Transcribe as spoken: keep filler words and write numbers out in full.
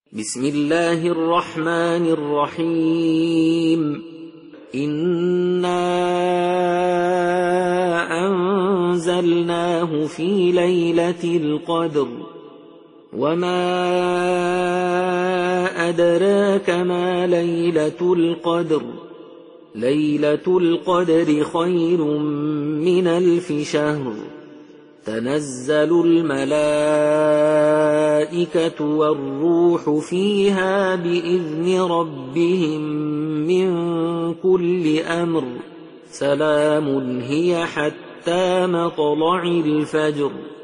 بسم الله الرحمن الرحيم إنا أنزلناه في ليلة القدر وما أدراك ما ليلة القدر ليلة القدر خير من ألف شهر تنزل الملائكة والروح فيها بإذن ربهم من كل أمر سلام هي حتى مطلع الفجر.